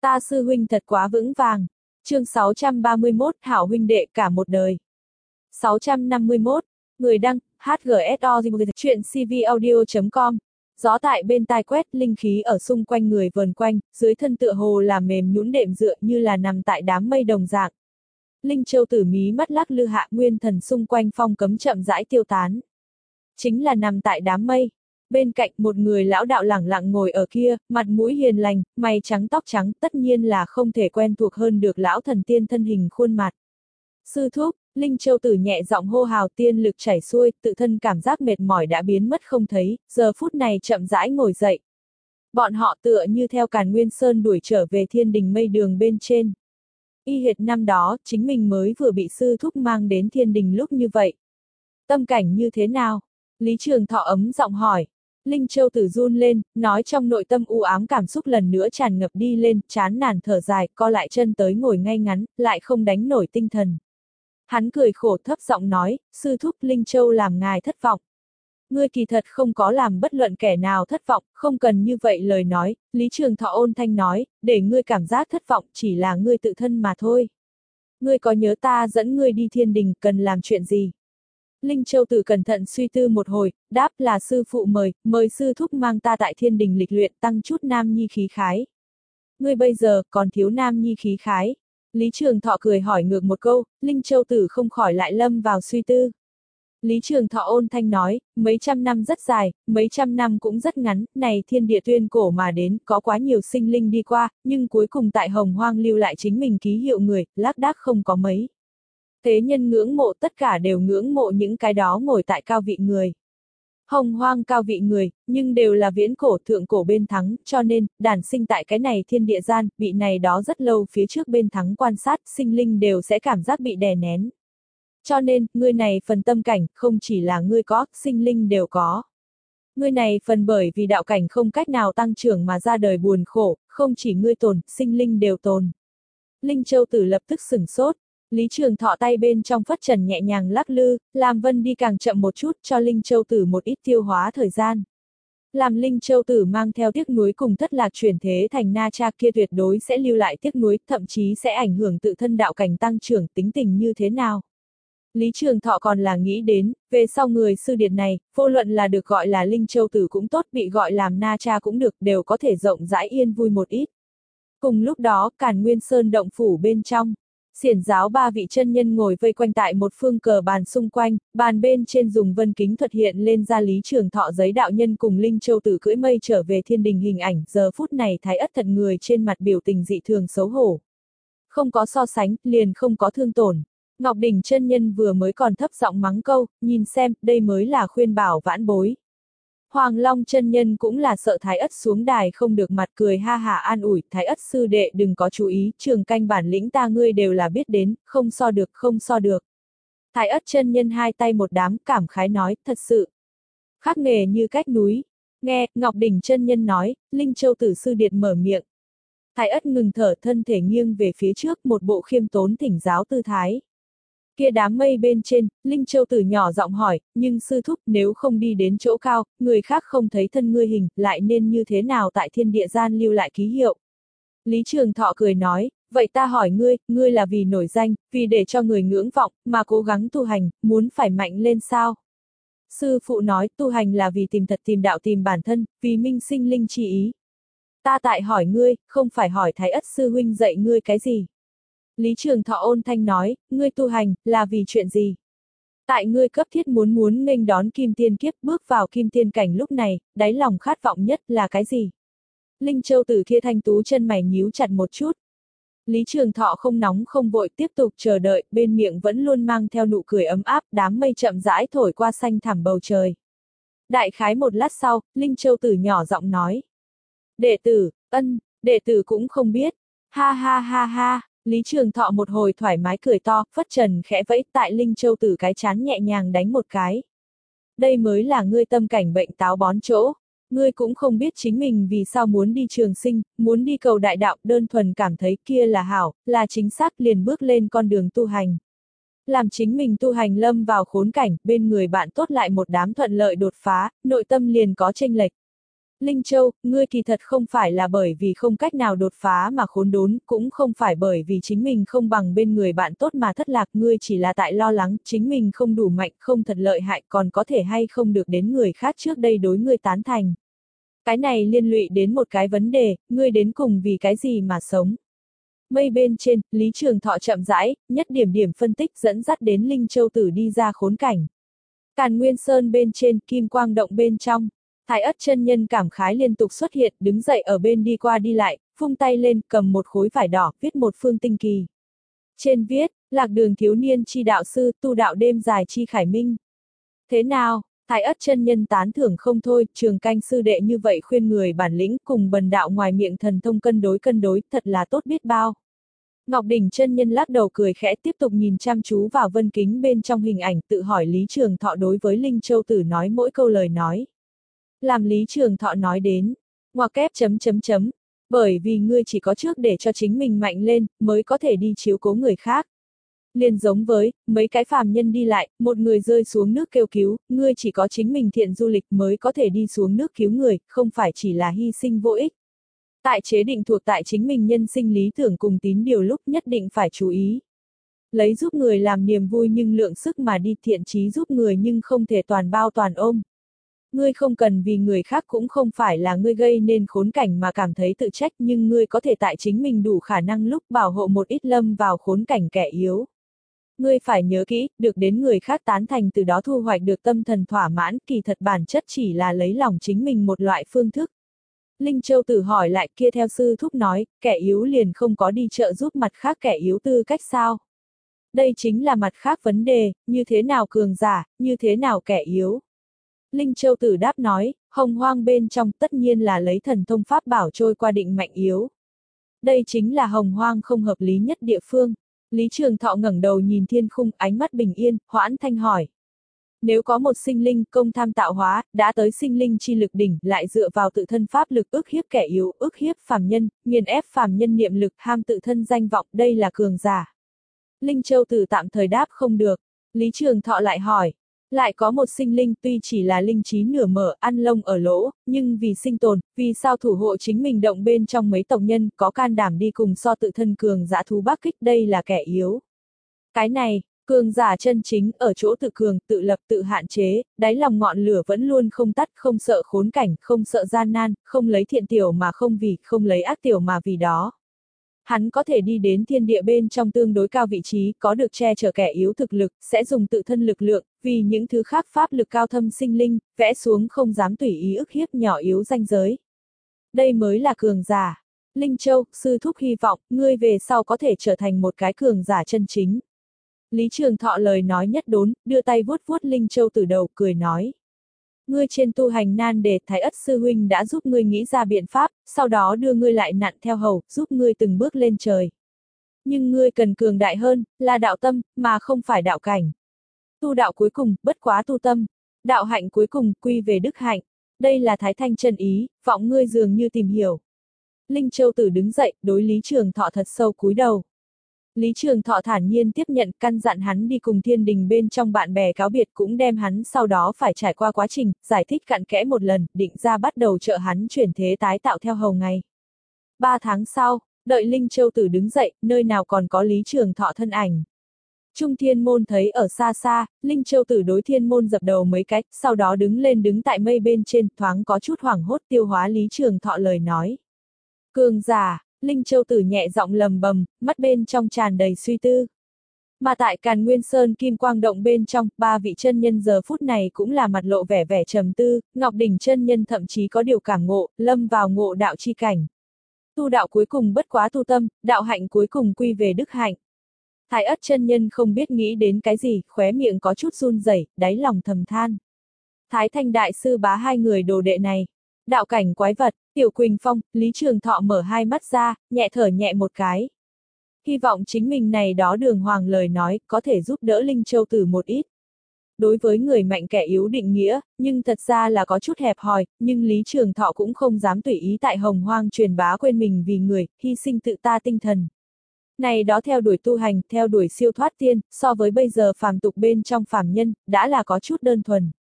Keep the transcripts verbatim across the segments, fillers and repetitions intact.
Ta sư huynh thật quá vững vàng. Chương sáu trăm ba mươi mốt, hảo huynh đệ cả một đời. sáu trăm năm mươi mốt, người đăng, hát giê ét o chuyện c v audio chấm com. Gió tại bên tai quét, linh khí ở xung quanh người vờn quanh, dưới thân tựa hồ là mềm nhũn đệm dựa như là nằm tại đám mây đồng dạng. Linh Châu Tử mí mắt lắc lư hạ, nguyên thần xung quanh phong cấm chậm rãi tiêu tán. Chính là nằm tại đám mây. Bên cạnh một người lão đạo lẳng lặng ngồi ở kia, mặt mũi hiền lành, mày trắng tóc trắng, tất nhiên là không thể quen thuộc hơn được lão thần tiên thân hình khuôn mặt. Sư thúc, Linh Châu Tử nhẹ giọng hô hào, tiên lực chảy xuôi, tự thân cảm giác mệt mỏi đã biến mất không thấy, giờ phút này chậm rãi ngồi dậy. Bọn họ tựa như theo Càn Nguyên Sơn đuổi trở về thiên đình mây đường bên trên. Y hệt năm đó, chính mình mới vừa bị sư thúc mang đến thiên đình lúc như vậy. Tâm cảnh như thế nào? Lý Trường Thọ ấm giọng hỏi. Linh Châu Tử run lên, nói trong nội tâm u ám cảm xúc lần nữa tràn ngập đi lên, chán nản thở dài, co lại chân tới ngồi ngay ngắn, lại không đánh nổi tinh thần. Hắn cười khổ thấp giọng nói, sư thúc, Linh Châu làm ngài thất vọng. Ngươi kỳ thật không có làm bất luận kẻ nào thất vọng, không cần như vậy lời nói, Lý Trường Thọ ôn thanh nói, để ngươi cảm giác thất vọng chỉ là ngươi tự thân mà thôi. Ngươi có nhớ ta dẫn ngươi đi thiên đình cần làm chuyện gì? Linh Châu Tử cẩn thận suy tư một hồi, đáp là sư phụ mời, mời sư thúc mang ta tại thiên đình lịch luyện tăng chút nam nhi khí khái. Ngươi bây giờ còn thiếu nam nhi khí khái. Lý Trường Thọ cười hỏi ngược một câu, Linh Châu Tử không khỏi lại lâm vào suy tư. Lý Trường Thọ ôn thanh nói, mấy trăm năm rất dài, mấy trăm năm cũng rất ngắn, này thiên địa tuyên cổ mà đến, có quá nhiều sinh linh đi qua, nhưng cuối cùng tại Hồng Hoang lưu lại chính mình ký hiệu người, lác đác không có mấy. Thế nhân ngưỡng mộ tất cả đều ngưỡng mộ những cái đó ngồi tại cao vị người. Hồng Hoang cao vị người, nhưng đều là viễn cổ thượng cổ bên thắng, cho nên, đản sinh tại cái này thiên địa gian, bị này đó rất lâu phía trước bên thắng quan sát, sinh linh đều sẽ cảm giác bị đè nén. Cho nên, ngươi này phần tâm cảnh, không chỉ là ngươi có, sinh linh đều có. Ngươi này phần bởi vì đạo cảnh không cách nào tăng trưởng mà ra đời buồn khổ, không chỉ ngươi tồn, sinh linh đều tồn. Linh Châu Tử lập tức sửng sốt. Lý Trường Thọ tay bên trong phất trần nhẹ nhàng lắc lư, làm Vân đi càng chậm một chút cho Linh Châu Tử một ít tiêu hóa thời gian. Làm Linh Châu Tử mang theo tiếc nuối cùng thất lạc chuyển thế thành Na Cha kia tuyệt đối sẽ lưu lại tiếc nuối, thậm chí sẽ ảnh hưởng tự thân đạo cảnh tăng trưởng tính tình như thế nào. Lý Trường Thọ còn là nghĩ đến, về sau người sư điệt này, vô luận là được gọi là Linh Châu Tử cũng tốt, bị gọi làm Na Cha cũng được, đều có thể rộng rãi yên vui một ít. Cùng lúc đó, Càn Nguyên Sơn động phủ bên trong. Xiển giáo ba vị chân nhân ngồi vây quanh tại một phương cờ bàn xung quanh, bàn bên trên dùng vân kính thuật hiện lên ra Lý Trường Thọ giấy đạo nhân cùng Linh Châu Tử cưỡi mây trở về thiên đình hình ảnh, giờ phút này Thái Ất Thật người trên mặt biểu tình dị thường xấu hổ. Không có so sánh, liền không có thương tổn. Ngọc Đỉnh chân nhân vừa mới còn thấp giọng mắng câu, nhìn xem, đây mới là khuyên bảo vãn bối. Hoàng Long chân nhân cũng là sợ Thái Ất xuống đài không được mặt cười ha hả an ủi, Thái Ất sư đệ đừng có chú ý, trường canh bản lĩnh ta ngươi đều là biết đến, không so được, không so được. Thái Ất chân nhân hai tay một đám, cảm khái nói, thật sự. Khắc nghề như cách núi. Nghe, Ngọc Đỉnh chân nhân nói, Linh Châu Tử sư điệt mở miệng. Thái Ất ngừng thở, thân thể nghiêng về phía trước, một bộ khiêm tốn thỉnh giáo tư thái. Kia đám mây bên trên, Linh Châu Tử nhỏ giọng hỏi, nhưng sư thúc nếu không đi đến chỗ cao, người khác không thấy thân ngươi hình, lại nên như thế nào tại thiên địa gian lưu lại ký hiệu. Lý Trường Thọ cười nói, vậy ta hỏi ngươi, ngươi là vì nổi danh, vì để cho người ngưỡng vọng, mà cố gắng tu hành, muốn phải mạnh lên sao? Sư phụ nói, tu hành là vì tìm thật tìm đạo tìm bản thân, vì minh sinh linh chi ý. Ta tại hỏi ngươi, không phải hỏi Thái Ất sư huynh dạy ngươi cái gì? Lý Trường Thọ ôn thanh nói, ngươi tu hành, là vì chuyện gì? Tại ngươi cấp thiết muốn muốn nghênh đón kim tiên kiếp bước vào kim tiên cảnh lúc này, đáy lòng khát vọng nhất là cái gì? Linh Châu Tử kia thanh tú chân mày nhíu chặt một chút. Lý Trường Thọ không nóng không vội tiếp tục chờ đợi, bên miệng vẫn luôn mang theo nụ cười ấm áp, đám mây chậm rãi thổi qua xanh thẳm bầu trời. Đại khái một lát sau, Linh Châu Tử nhỏ giọng nói. Đệ tử, ân, đệ tử cũng không biết. Ha ha ha ha. Lý Trường Thọ một hồi thoải mái cười to, phất trần khẽ vẫy tại Linh Châu Tử cái chán nhẹ nhàng đánh một cái. Đây mới là ngươi tâm cảnh bệnh táo bón chỗ. Ngươi cũng không biết chính mình vì sao muốn đi trường sinh, muốn đi cầu đại đạo, đơn thuần cảm thấy kia là hảo, là chính xác liền bước lên con đường tu hành. Làm chính mình tu hành lâm vào khốn cảnh, bên người bạn tốt lại một đám thuận lợi đột phá, nội tâm liền có chênh lệch. Linh Châu, ngươi kỳ thật không phải là bởi vì không cách nào đột phá mà khốn đốn, cũng không phải bởi vì chính mình không bằng bên người bạn tốt mà thất lạc, ngươi chỉ là tại lo lắng, chính mình không đủ mạnh, không thật lợi hại, còn có thể hay không được đến người khác trước đây đối ngươi tán thành. Cái này liên lụy đến một cái vấn đề, ngươi đến cùng vì cái gì mà sống. Mây bên trên, Lý Trường Thọ chậm rãi, nhất điểm điểm phân tích dẫn dắt đến Linh Châu Tử đi ra khốn cảnh. Càn Nguyên Sơn bên trên, Kim Quang Động bên trong. Thái Ất chân nhân cảm khái liên tục xuất hiện, đứng dậy ở bên đi qua đi lại, vung tay lên, cầm một khối vải đỏ, viết một phương tinh kỳ. Trên viết, lạc đường thiếu niên chi đạo sư, tu đạo đêm dài chi khải minh. Thế nào, Thái Ất chân nhân tán thưởng không thôi, Trường Canh sư đệ như vậy khuyên người bản lĩnh cùng bần đạo ngoài miệng thần thông cân đối cân đối, thật là tốt biết bao. Ngọc Đỉnh chân nhân lắc đầu cười khẽ tiếp tục nhìn chăm chú vào vân kính bên trong hình ảnh, tự hỏi Lý Trường Thọ đối với Linh Châu Tử nói mỗi câu lời nói. Làm Lý Trường Thọ nói đến, ngoặc kép chấm chấm chấm, bởi vì ngươi chỉ có trước để cho chính mình mạnh lên, mới có thể đi chiếu cố người khác. Liền giống với, mấy cái phàm nhân đi lại, một người rơi xuống nước kêu cứu, ngươi chỉ có chính mình thiện du lịch mới có thể đi xuống nước cứu người, không phải chỉ là hy sinh vô ích. Tại chế định thuộc tại chính mình nhân sinh lý tưởng cùng tín điều lúc nhất định phải chú ý. Lấy giúp người làm niềm vui nhưng lượng sức mà đi, thiện chí giúp người nhưng không thể toàn bao toàn ôm. Ngươi không cần vì người khác, cũng không phải là ngươi gây nên khốn cảnh mà cảm thấy tự trách, nhưng ngươi có thể tại chính mình đủ khả năng lúc bảo hộ một ít lâm vào khốn cảnh kẻ yếu. Ngươi phải nhớ kỹ, được đến người khác tán thành từ đó thu hoạch được tâm thần thỏa mãn, kỳ thật bản chất chỉ là lấy lòng chính mình một loại phương thức. Linh Châu Tử hỏi lại, kia theo sư thúc nói, kẻ yếu liền không có đi trợ giúp mặt khác kẻ yếu tư cách sao? Đây chính là mặt khác vấn đề, như thế nào cường giả, như thế nào kẻ yếu? Linh Châu Tử đáp nói, hồng hoang bên trong tất nhiên là lấy thần thông pháp bảo trôi qua định mạnh yếu. Đây chính là hồng hoang không hợp lý nhất địa phương. Lý Trường Thọ ngẩng đầu nhìn thiên khung, ánh mắt bình yên, hoãn thanh hỏi. Nếu có một sinh linh công tham tạo hóa, đã tới sinh linh chi lực đỉnh, lại dựa vào tự thân pháp lực ức hiếp kẻ yếu, ức hiếp phàm nhân, nghiền ép phàm nhân niệm lực, ham tự thân danh vọng, đây là cường giả. Linh Châu Tử tạm thời đáp không được. Lý Trường Thọ lại hỏi. Lại có một sinh linh tuy chỉ là linh trí nửa mở, ăn lông ở lỗ, nhưng vì sinh tồn, vì sao thủ hộ chính mình động bên trong mấy tộc nhân, có can đảm đi cùng so tự thân cường giả thú bác kích, đây là kẻ yếu. Cái này, cường giả chân chính ở chỗ tự cường, tự lập, tự hạn chế, đáy lòng ngọn lửa vẫn luôn không tắt, không sợ khốn cảnh, không sợ gian nan, không lấy thiện tiểu mà không vì, không lấy ác tiểu mà vì đó. Hắn có thể đi đến thiên địa bên trong tương đối cao vị trí, có được che chở kẻ yếu thực lực, sẽ dùng tự thân lực lượng, vì những thứ khác pháp lực cao thâm sinh linh, vẽ xuống không dám tùy ý ức hiếp nhỏ yếu ranh giới. Đây mới là cường giả. Linh Châu, sư thúc hy vọng, ngươi về sau có thể trở thành một cái cường giả chân chính. Lý Trường Thọ lời nói nhất đốn, đưa tay vuốt vuốt Linh Châu từ đầu, cười nói. Ngươi trên tu hành nan đề, Thái Ất sư huynh đã giúp ngươi nghĩ ra biện pháp, sau đó đưa ngươi lại nặn theo hầu, giúp ngươi từng bước lên trời. Nhưng ngươi cần cường đại hơn, là đạo tâm, mà không phải đạo cảnh. Tu đạo cuối cùng, bất quá tu tâm. Đạo hạnh cuối cùng, quy về đức hạnh. Đây là Thái Thanh chân ý, vọng ngươi dường như tìm hiểu. Linh Châu Tử đứng dậy, đối Lý Trường Thọ thật sâu cúi đầu. Lý Trường Thọ thản nhiên tiếp nhận, căn dặn hắn đi cùng thiên đình bên trong bạn bè cáo biệt, cũng đem hắn sau đó phải trải qua quá trình, giải thích cặn kẽ một lần, định ra bắt đầu trợ hắn chuyển thế tái tạo theo hầu ngày. Ba tháng sau, đợi Linh Châu Tử đứng dậy, nơi nào còn có Lý Trường Thọ thân ảnh. Trung Thiên Môn thấy ở xa xa, Linh Châu Tử đối Thiên Môn dập đầu mấy cách, sau đó đứng lên đứng tại mây bên trên, thoáng có chút hoảng hốt tiêu hóa Lý Trường Thọ lời nói. Cường giả. Linh Châu Tử nhẹ giọng lầm bầm, mắt bên trong tràn đầy suy tư. Mà tại Càn Nguyên Sơn Kim Quang Động bên trong, ba vị chân nhân giờ phút này cũng là mặt lộ vẻ vẻ trầm tư, Ngọc Đỉnh chân nhân thậm chí có điều cảm ngộ, lâm vào ngộ đạo chi cảnh. Tu đạo cuối cùng bất quá tu tâm, đạo hạnh cuối cùng quy về đức hạnh. Thái Ất chân nhân không biết nghĩ đến cái gì, khóe miệng có chút run rẩy, đáy lòng thầm than. Thái Thanh đại sư bá hai người đồ đệ này. Đạo cảnh quái vật, Tiểu Quỳnh Phong, Lý Trường Thọ mở hai mắt ra, nhẹ thở nhẹ một cái. Hy vọng chính mình này đó đường hoàng lời nói, có thể giúp đỡ Linh Châu Tử một ít. Đối với người mạnh kẻ yếu định nghĩa, nhưng thật ra là có chút hẹp hòi, nhưng Lý Trường Thọ cũng không dám tùy ý tại hồng hoang truyền bá quên mình vì người, hy sinh tự ta tinh thần. Này đó theo đuổi tu hành, theo đuổi siêu thoát tiên, so với bây giờ phàm tục bên trong phàm nhân, đã là có chút đơn thuần.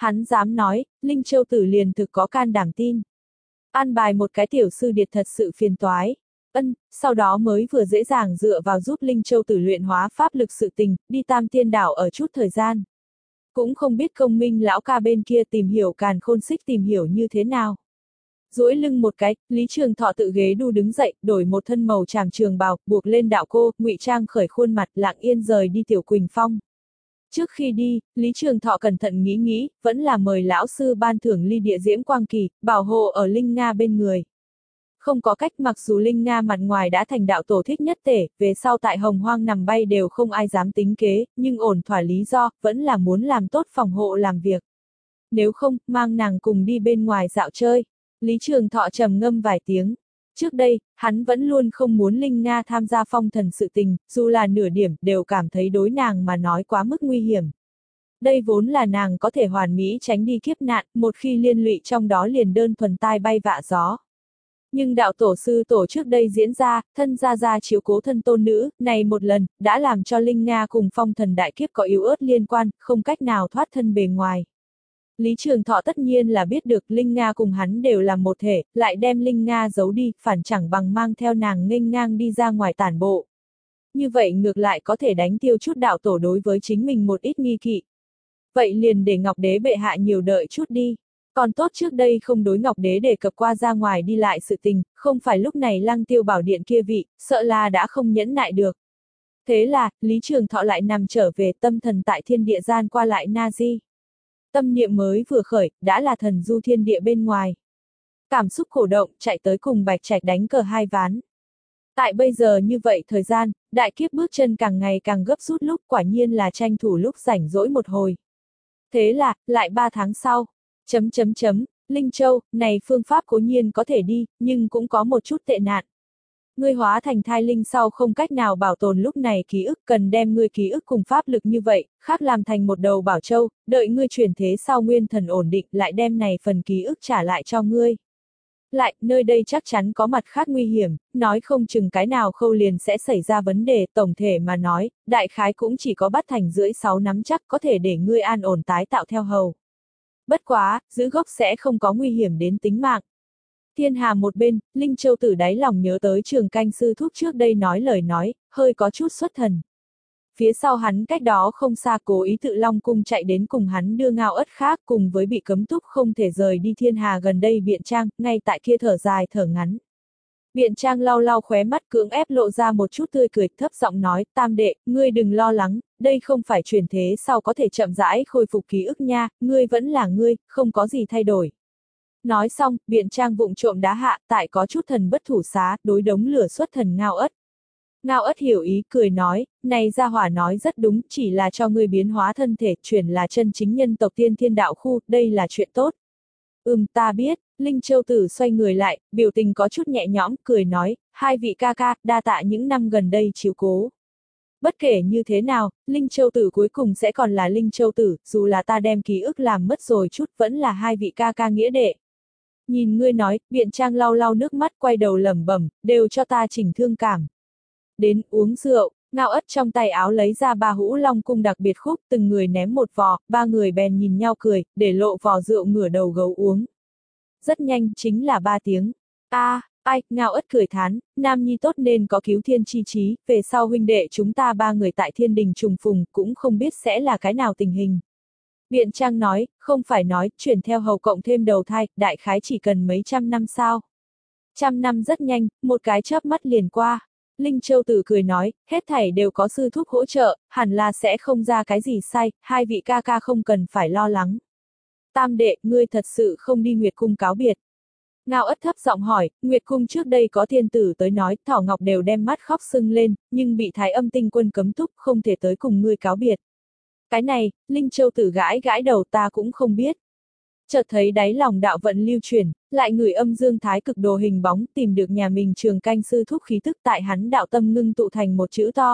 Hắn dám nói, Linh Châu Tử liền thực có can đảm tin. An bài một cái tiểu sư điệt thật sự phiền toái. Ân, sau đó mới vừa dễ dàng dựa vào giúp Linh Châu Tử luyện hóa pháp lực sự tình, đi Tam Tiên Đảo ở chút thời gian. Cũng không biết công minh lão ca bên kia tìm hiểu càn khôn xích tìm hiểu như thế nào. Duỗi lưng một cái, Lý Trường Thọ tự ghế đu đứng dậy, đổi một thân màu tràm trường bào, buộc lên đạo cô, ngụy trang khởi khuôn mặt, lặng yên rời đi Tiểu Quỳnh Phong. Trước khi đi, Lý Trường Thọ cẩn thận nghĩ nghĩ, vẫn là mời lão sư ban thưởng ly địa diễm quang kỳ, bảo hộ ở Linh Nga bên người. Không có cách, mặc dù Linh Nga mặt ngoài đã thành đạo tổ thích nhất tể, về sau tại hồng hoang nằm bay đều không ai dám tính kế, nhưng ổn thỏa lý do, vẫn là muốn làm tốt phòng hộ làm việc. Nếu không, mang nàng cùng đi bên ngoài dạo chơi. Lý Trường Thọ trầm ngâm vài tiếng. Trước đây, hắn vẫn luôn không muốn Linh Nga tham gia phong thần sự tình, dù là nửa điểm, đều cảm thấy đối nàng mà nói quá mức nguy hiểm. Đây vốn là nàng có thể hoàn mỹ tránh đi kiếp nạn, một khi liên lụy trong đó liền đơn thuần tai bay vạ gió. Nhưng đạo tổ sư tổ trước đây diễn ra, thân gia gia chiếu cố thân tôn nữ, này một lần, đã làm cho Linh Nga cùng phong thần đại kiếp có yếu ớt liên quan, không cách nào thoát thân bề ngoài. Lý Trường Thọ tất nhiên là biết được Linh Nga cùng hắn đều là một thể, lại đem Linh Nga giấu đi, phản chẳng bằng mang theo nàng nghênh ngang đi ra ngoài tản bộ. Như vậy ngược lại có thể đánh tiêu chút đạo tổ đối với chính mình một ít nghi kỵ. Vậy liền để Ngọc Đế bệ hạ nhiều đợi chút đi. Còn tốt trước đây không đối Ngọc Đế đề cập qua ra ngoài đi lại sự tình, không phải lúc này Lăng Tiêu bảo điện kia vị, sợ là đã không nhẫn nại được. Thế là, Lý Trường Thọ lại nằm trở về tâm thần tại thiên địa gian qua lại na di. Tâm niệm mới vừa khởi, đã là thần du thiên địa bên ngoài. Cảm xúc cổ động, chạy tới cùng Bạch Trạch đánh cờ hai ván. Tại bây giờ như vậy thời gian, đại kiếp bước chân càng ngày càng gấp rút lúc, quả nhiên là tranh thủ lúc rảnh rỗi một hồi. Thế là, lại ba tháng sau, chấm chấm chấm, Linh Châu, này phương pháp cố nhiên có thể đi, nhưng cũng có một chút tệ nạn. Ngươi hóa thành thai linh sau không cách nào bảo tồn lúc này ký ức, cần đem ngươi ký ức cùng pháp lực như vậy, khác làm thành một đầu bảo châu, đợi ngươi chuyển thế sau nguyên thần ổn định lại đem này phần ký ức trả lại cho ngươi. Lại, nơi đây chắc chắn có mặt khác nguy hiểm, nói không chừng cái nào khâu liền sẽ xảy ra vấn đề, tổng thể mà nói, đại khái cũng chỉ có bắt thành rưỡi sáu nắm chắc có thể để ngươi an ổn tái tạo theo hầu. Bất quá, giữ gốc sẽ không có nguy hiểm đến tính mạng. Thiên Hà một bên, Linh Châu Tử đáy lòng nhớ tới Trường Canh sư thúc trước đây nói lời nói, hơi có chút xuất thần. Phía sau hắn cách đó không xa cố ý tự Long Cung chạy đến cùng hắn đưa ngao ất khác cùng với bị cấm túc không thể rời đi Thiên Hà gần đây Biện Trang, ngay tại kia thở dài thở ngắn. Biện Trang lau lau khóe mắt cưỡng ép lộ ra một chút tươi cười, thấp giọng nói, Tam đệ, ngươi đừng lo lắng, đây không phải chuyển thế sau có thể chậm rãi khôi phục ký ức nha, ngươi vẫn là ngươi, không có gì thay đổi. Nói xong, Biện Trang vụng trộm đá hạ, tại có chút thần bất thủ xá, đối đống lửa xuất thần ngao ất. Ngao ất hiểu ý, cười nói, này gia hỏa nói rất đúng, chỉ là cho ngươi biến hóa thân thể, chuyển là chân chính nhân tộc tiên thiên đạo khu, đây là chuyện tốt. Ừm, ta biết, Linh Châu Tử xoay người lại, biểu tình có chút nhẹ nhõm, cười nói, hai vị ca ca, đa tạ những năm gần đây chiếu cố. Bất kể như thế nào, Linh Châu Tử cuối cùng sẽ còn là Linh Châu Tử, dù là ta đem ký ức làm mất rồi chút, vẫn là hai vị ca ca nghĩa đệ. Nhìn ngươi nói, Biện Trang lau lau nước mắt quay đầu lẩm bẩm, đều cho ta chỉnh thương cảm. Đến, uống rượu, ngao ất trong tay áo lấy ra ba hũ Long Cung đặc biệt khúc, từng người ném một vò, ba người bèn nhìn nhau cười, để lộ vò rượu ngửa đầu gấu uống. Rất nhanh, chính là ba tiếng. A, à, ai, ngao ất cười thán, nam nhi tốt nên có cứu thiên chi trí, về sau huynh đệ chúng ta ba người tại thiên đình trùng phùng, cũng không biết sẽ là cái nào tình hình. Biện Trang nói, không phải nói, chuyển theo hầu cộng thêm đầu thai, đại khái chỉ cần mấy trăm năm sao. Trăm năm rất nhanh, một cái chớp mắt liền qua. Linh Châu Tử cười nói, hết thảy đều có sư thúc hỗ trợ, hẳn là sẽ không ra cái gì sai, hai vị ca ca không cần phải lo lắng. Tam đệ, ngươi thật sự không đi Nguyệt Cung cáo biệt. Ngao ất thấp giọng hỏi, Nguyệt Cung trước đây có thiên tử tới nói, Thỏ Ngọc đều đem mắt khóc sưng lên, nhưng bị Thái Âm Tinh Quân cấm túc, không thể tới cùng ngươi cáo biệt. Cái này, Linh Châu Tử gãi gãi đầu ta cũng không biết. Chợt thấy đáy lòng đạo vận lưu chuyển, lại ngửi âm dương thái cực đồ hình bóng, tìm được nhà mình Trường Canh sư thúc khí tức tại hắn đạo tâm ngưng tụ thành một chữ to.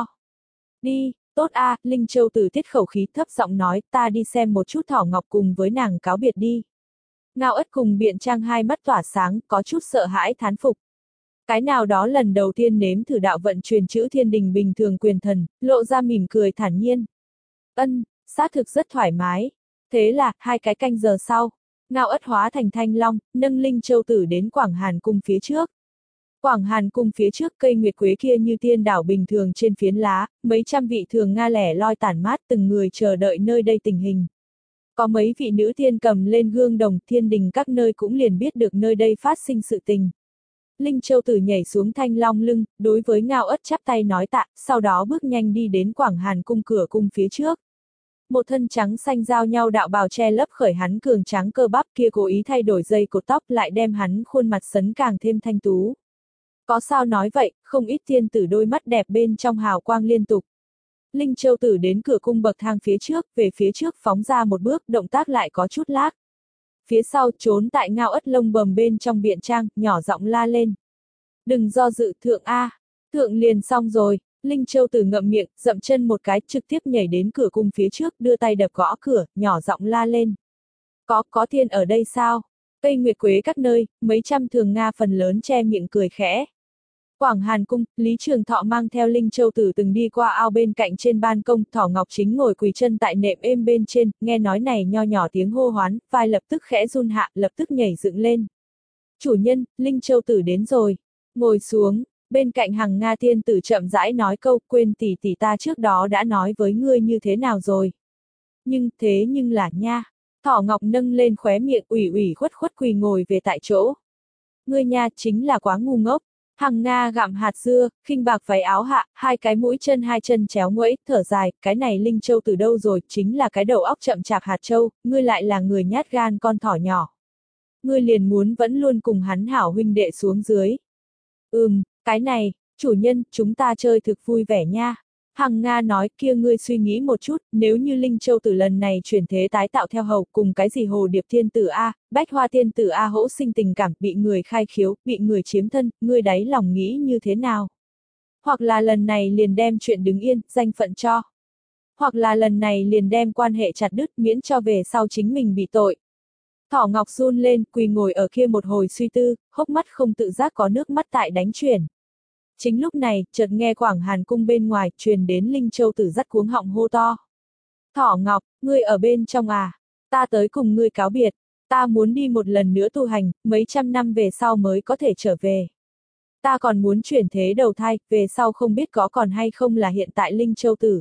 Đi, tốt a, à, Linh Châu Tử tiết khẩu khí thấp giọng nói, ta đi xem một chút Thỏ Ngọc cùng với nàng cáo biệt đi. Ngao ất cùng Biện Trang hai mắt tỏa sáng, có chút sợ hãi thán phục. Cái nào đó lần đầu tiên nếm thử đạo vận truyền chữ thiên đình bình thường quyền thần, lộ ra mỉm cười thản nhiên. Ân, xác thực rất thoải mái. Thế là, hai cái canh giờ sau, Ngao Ất hóa thành thanh long, nâng Linh Châu Tử đến Quảng Hàn Cung phía trước. Quảng Hàn Cung phía trước cây nguyệt quế kia như tiên đảo bình thường trên phiến lá, mấy trăm vị thường Nga lẻ loi tản mát từng người chờ đợi nơi đây tình hình. Có mấy vị nữ tiên cầm lên gương đồng thiên đình các nơi cũng liền biết được nơi đây phát sinh sự tình. Linh Châu Tử nhảy xuống thanh long lưng, đối với Ngao Ất chắp tay nói tạ, sau đó bước nhanh đi đến Quảng Hàn Cung cửa cung phía trước. Một thân trắng xanh giao nhau đạo bào che lấp khởi hắn cường tráng cơ bắp kia cố ý thay đổi dây cột tóc lại đem hắn khuôn mặt sấn càng thêm thanh tú. Có sao nói vậy, không ít tiên tử đôi mắt đẹp bên trong hào quang liên tục. Linh Châu Tử đến cửa cung bậc thang phía trước, về phía trước phóng ra một bước, động tác lại có chút lác. Phía sau trốn tại Ngao Ất lông bầm bên trong biện trang, nhỏ giọng la lên. Đừng do dự thượng A, thượng liền xong rồi. Linh Châu Tử ngậm miệng, dậm chân một cái, trực tiếp nhảy đến cửa cung phía trước, đưa tay đập gõ cửa, nhỏ giọng la lên. Có, có thiên ở đây sao? Cây nguyệt quế các nơi, mấy trăm thường Nga phần lớn che miệng cười khẽ. Quảng Hàn Cung, Lý Trường Thọ mang theo Linh Châu Tử từng đi qua ao bên cạnh trên ban công, Thỏ Ngọc Chính ngồi quỳ chân tại nệm êm bên trên, nghe nói này nho nhỏ tiếng hô hoán, vai lập tức khẽ run hạ, lập tức nhảy dựng lên. Chủ nhân, Linh Châu Tử đến rồi. Ngồi xuống. Bên cạnh Hằng Nga tiên tử chậm rãi nói câu, quên tỷ tỷ ta trước đó đã nói với ngươi như thế nào rồi. Nhưng, thế nhưng là nha. Thỏ Ngọc nâng lên khóe miệng ủy ủy khuất khuất quỳ ngồi về tại chỗ. Ngươi nha chính là quá ngu ngốc. Hằng Nga gặm hạt dưa, khinh bạc váy áo hạ, hai cái mũi chân hai chân chéo nguẫy, thở dài, cái này Linh Châu từ đâu rồi, chính là cái đầu óc chậm chạp hạt châu, ngươi lại là người nhát gan con thỏ nhỏ. Ngươi liền muốn vẫn luôn cùng hắn hảo huynh đệ xuống dưới. Ừm. Cái này, chủ nhân, chúng ta chơi thực vui vẻ nha. Hằng Nga nói, kia ngươi suy nghĩ một chút, nếu như Linh Châu Tử lần này chuyển thế tái tạo theo hầu cùng cái gì Hồ Điệp Thiên Tử A, Bách Hoa Thiên Tử A hỗ sinh tình cảm, bị người khai khiếu, bị người chiếm thân, ngươi đáy lòng nghĩ như thế nào? Hoặc là lần này liền đem chuyện đứng yên, danh phận cho. Hoặc là lần này liền đem quan hệ chặt đứt miễn cho về sau chính mình bị tội. Thỏ Ngọc run lên, quỳ ngồi ở kia một hồi suy tư, hốc mắt không tự giác có nước mắt tại đánh chuyển. Chính lúc này, chợt nghe Quảng Hàn Cung bên ngoài, truyền đến Linh Châu Tử dắt cuống họng hô to. Thỏ Ngọc, ngươi ở bên trong à? Ta tới cùng ngươi cáo biệt. Ta muốn đi một lần nữa tu hành, mấy trăm năm về sau mới có thể trở về. Ta còn muốn chuyển thế đầu thai, về sau không biết có còn hay không là hiện tại Linh Châu Tử.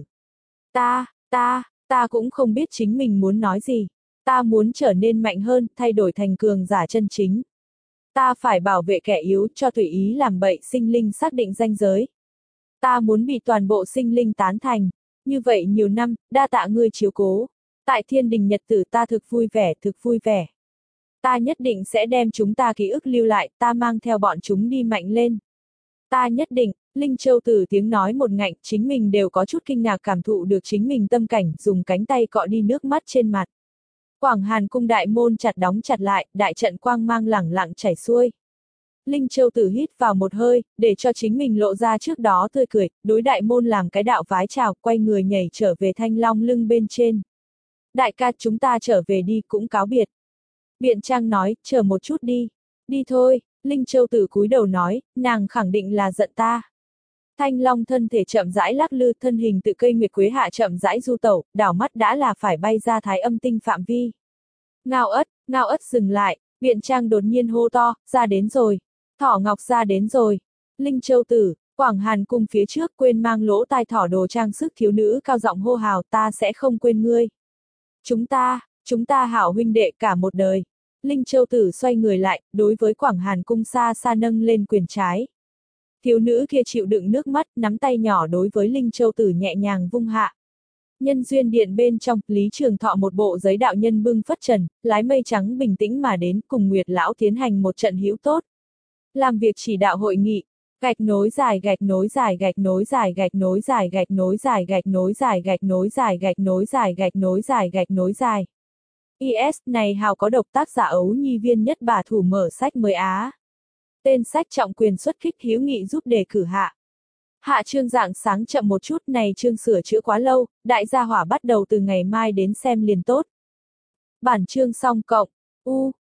Ta, ta, ta cũng không biết chính mình muốn nói gì. Ta muốn trở nên mạnh hơn, thay đổi thành cường giả chân chính. Ta phải bảo vệ kẻ yếu, cho tùy ý làm bậy sinh linh xác định ranh giới. Ta muốn bị toàn bộ sinh linh tán thành. Như vậy nhiều năm, đa tạ ngươi chiếu cố. Tại thiên đình nhật tử ta thực vui vẻ, thực vui vẻ. Ta nhất định sẽ đem chúng ta ký ức lưu lại, ta mang theo bọn chúng đi mạnh lên. Ta nhất định, Linh Châu Tử tiếng nói một ngạnh, chính mình đều có chút kinh ngạc cảm thụ được chính mình tâm cảnh, dùng cánh tay cọ đi nước mắt trên mặt. Quảng Hàn Cung đại môn chặt đóng chặt lại, đại trận quang mang lẳng lặng chảy xuôi. Linh Châu Tử hít vào một hơi, để cho chính mình lộ ra trước đó tươi cười, đối đại môn làm cái đạo vái chào, quay người nhảy trở về thanh long lưng bên trên. Đại ca chúng ta trở về đi, cũng cáo biệt. Biện Trang nói, chờ một chút đi. Đi thôi, Linh Châu Tử cúi đầu nói, nàng khẳng định là giận ta. Thanh long thân thể chậm rãi lắc lư, thân hình tự cây nguyệt quế hạ chậm rãi du tẩu, đảo mắt đã là phải bay ra thái âm tinh phạm vi. Ngao Ất, Ngao Ất dừng lại, Biện Trang đột nhiên hô to, ra đến rồi. Thỏ Ngọc ra đến rồi. Linh Châu Tử, Quảng Hàn Cung phía trước quên mang lỗ tai thỏ đồ trang sức thiếu nữ cao giọng hô hào, ta sẽ không quên ngươi. Chúng ta, chúng ta hảo huynh đệ cả một đời. Linh Châu Tử xoay người lại, đối với Quảng Hàn Cung xa xa nâng lên quyền trái. Thiếu nữ kia chịu đựng nước mắt, nắm tay nhỏ đối với Linh Châu Tử nhẹ nhàng vung hạ. Nhân duyên điện bên trong, Lý Trường Thọ một bộ giấy đạo nhân bưng phất trần, lái mây trắng bình tĩnh mà đến, cùng Nguyệt Lão tiến hành một trận hữu tốt. Làm việc chỉ đạo hội nghị, gạch nối dài gạch nối dài gạch nối dài gạch nối dài gạch nối dài gạch nối dài gạch nối dài gạch nối dài gạch nối dài gạch nối dài. i ét này hào có độc tác giả Ấu Nhi Viên Nhất Bà thủ mở sách mới Á. Tên sách trọng quyền xuất kích hữu nghị giúp đề cử hạ. Hạ chương dạng sáng chậm một chút này chương sửa chữa quá lâu, đại gia hỏa bắt đầu từ ngày mai đến xem liền tốt. Bản chương xong cộng, u.